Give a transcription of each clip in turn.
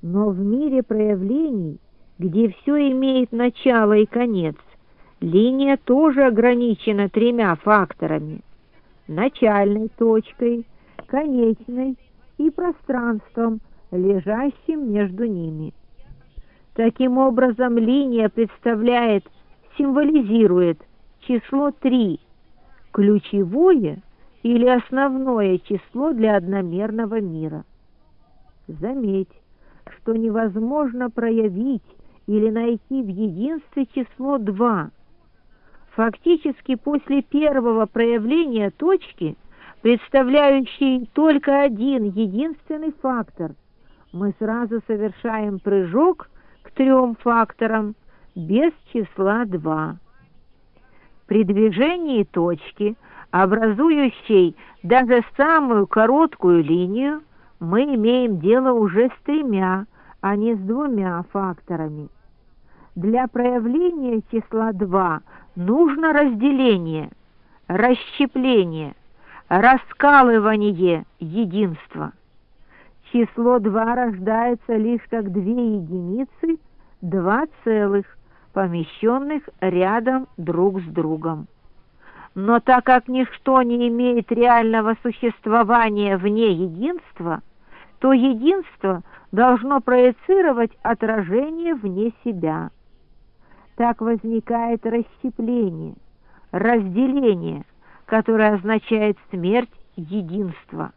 Но в мире проявлений, где все имеет начало и конец, линия тоже ограничена тремя факторами: начальной точкой, конечной и пространством, лежащим между ними. Таким образом, линия символизирует число 3, ключевое или основное число для одномерного мира. Заметь, что невозможно проявить или найти в единстве число 2. Фактически после первого проявления точки, представляющей только один единственный фактор, мы сразу совершаем прыжок к 3 факторам без числа 2. При движении точки, образующей даже самую короткую линию, мы имеем дело уже с 3, а не с 2 факторами. Для проявления числа 2 нужно разделение, расщепление, раскалывание единства. Число 2 рождается лишь как 2 единицы, 2 целых, помещенных рядом друг с другом. Но так как ничто не имеет реального существования вне единства, то единство должно проецировать отражение вне себя. Так возникает расщепление, разделение, которое означает смерть единства.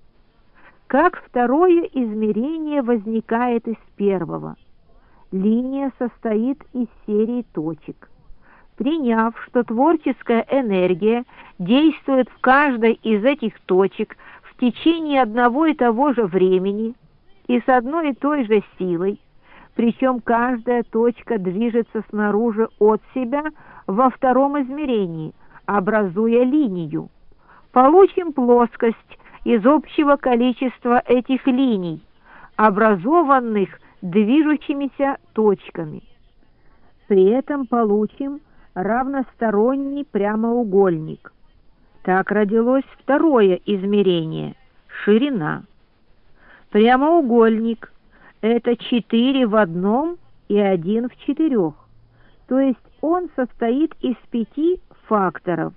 Как второе измерение возникает из первого? Линия состоит из серии точек. Приняв, что творческая энергия действует в каждой из этих точек в течение одного и того же времени и с одной и той же силой, причем каждая точка движется снаружи от себя во втором измерении, образуя линию, получим плоскость из общего количества этих линий, образованных движущимися точками. При этом получим равносторонний прямоугольник. Так родилось второе измерение – ширина. Прямоугольник – это 4 в одном и 1 в 4, то есть он состоит из 5 факторов.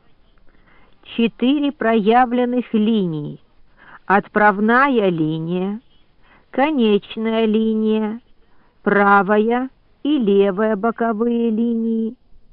4 проявленных линий: отправная линия, конечная линия, правая и левая боковые линии.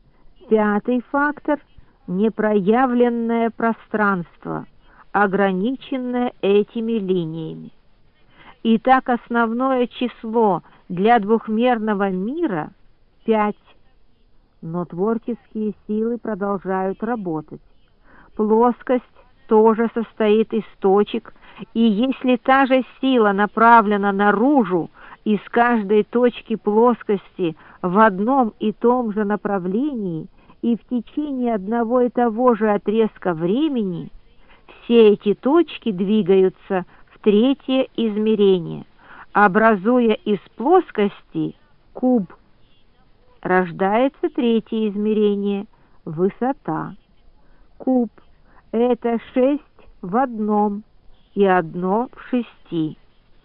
5 фактор – непроявленное пространство, ограниченное этими линиями. Итак, основное число для двухмерного мира – 5. Но творческие силы продолжают работать. Плоскость тоже состоит из точек, и если та же сила направлена наружу из каждой точки плоскости в одном и том же направлении и в течение одного и того же отрезка времени, все эти точки двигаются в третье измерение, образуя из плоскости куб. Рождается третье измерение – высота. Куб – это 6 в одном и 1 в 6.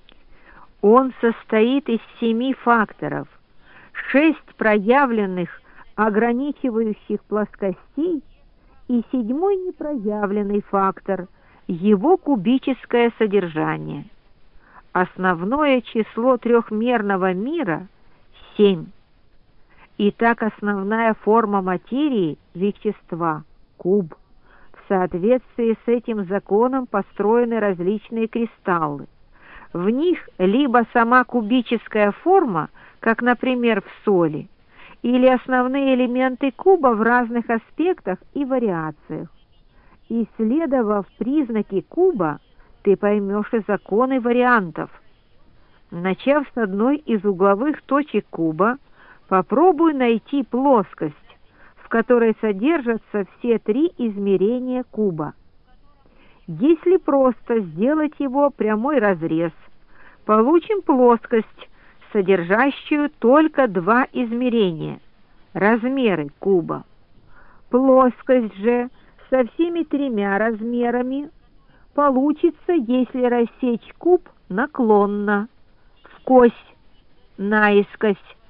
Он состоит из 7 факторов, 6 проявленных ограничивающих плоскостей и 7 непроявленный фактор – его кубическое содержание. Основное число трехмерного мира – 7. Итак, основная форма материи – вещества, куб. В соответствии с этим законом построены различные кристаллы. В них либо сама кубическая форма, как, например, в соли, или основные элементы куба в разных аспектах и вариациях. Исследовав признаки куба, ты поймешь и законы вариантов. Начав с одной из угловых точек куба, попробуй найти плоскость, в которой содержатся все 3 измерения куба. Если просто сделать его прямой разрез, получим плоскость, содержащую только 2 измерения – размеры куба. Плоскость же со всеми 3 размерами получится, если рассечь куб наклонно, вкось, наискось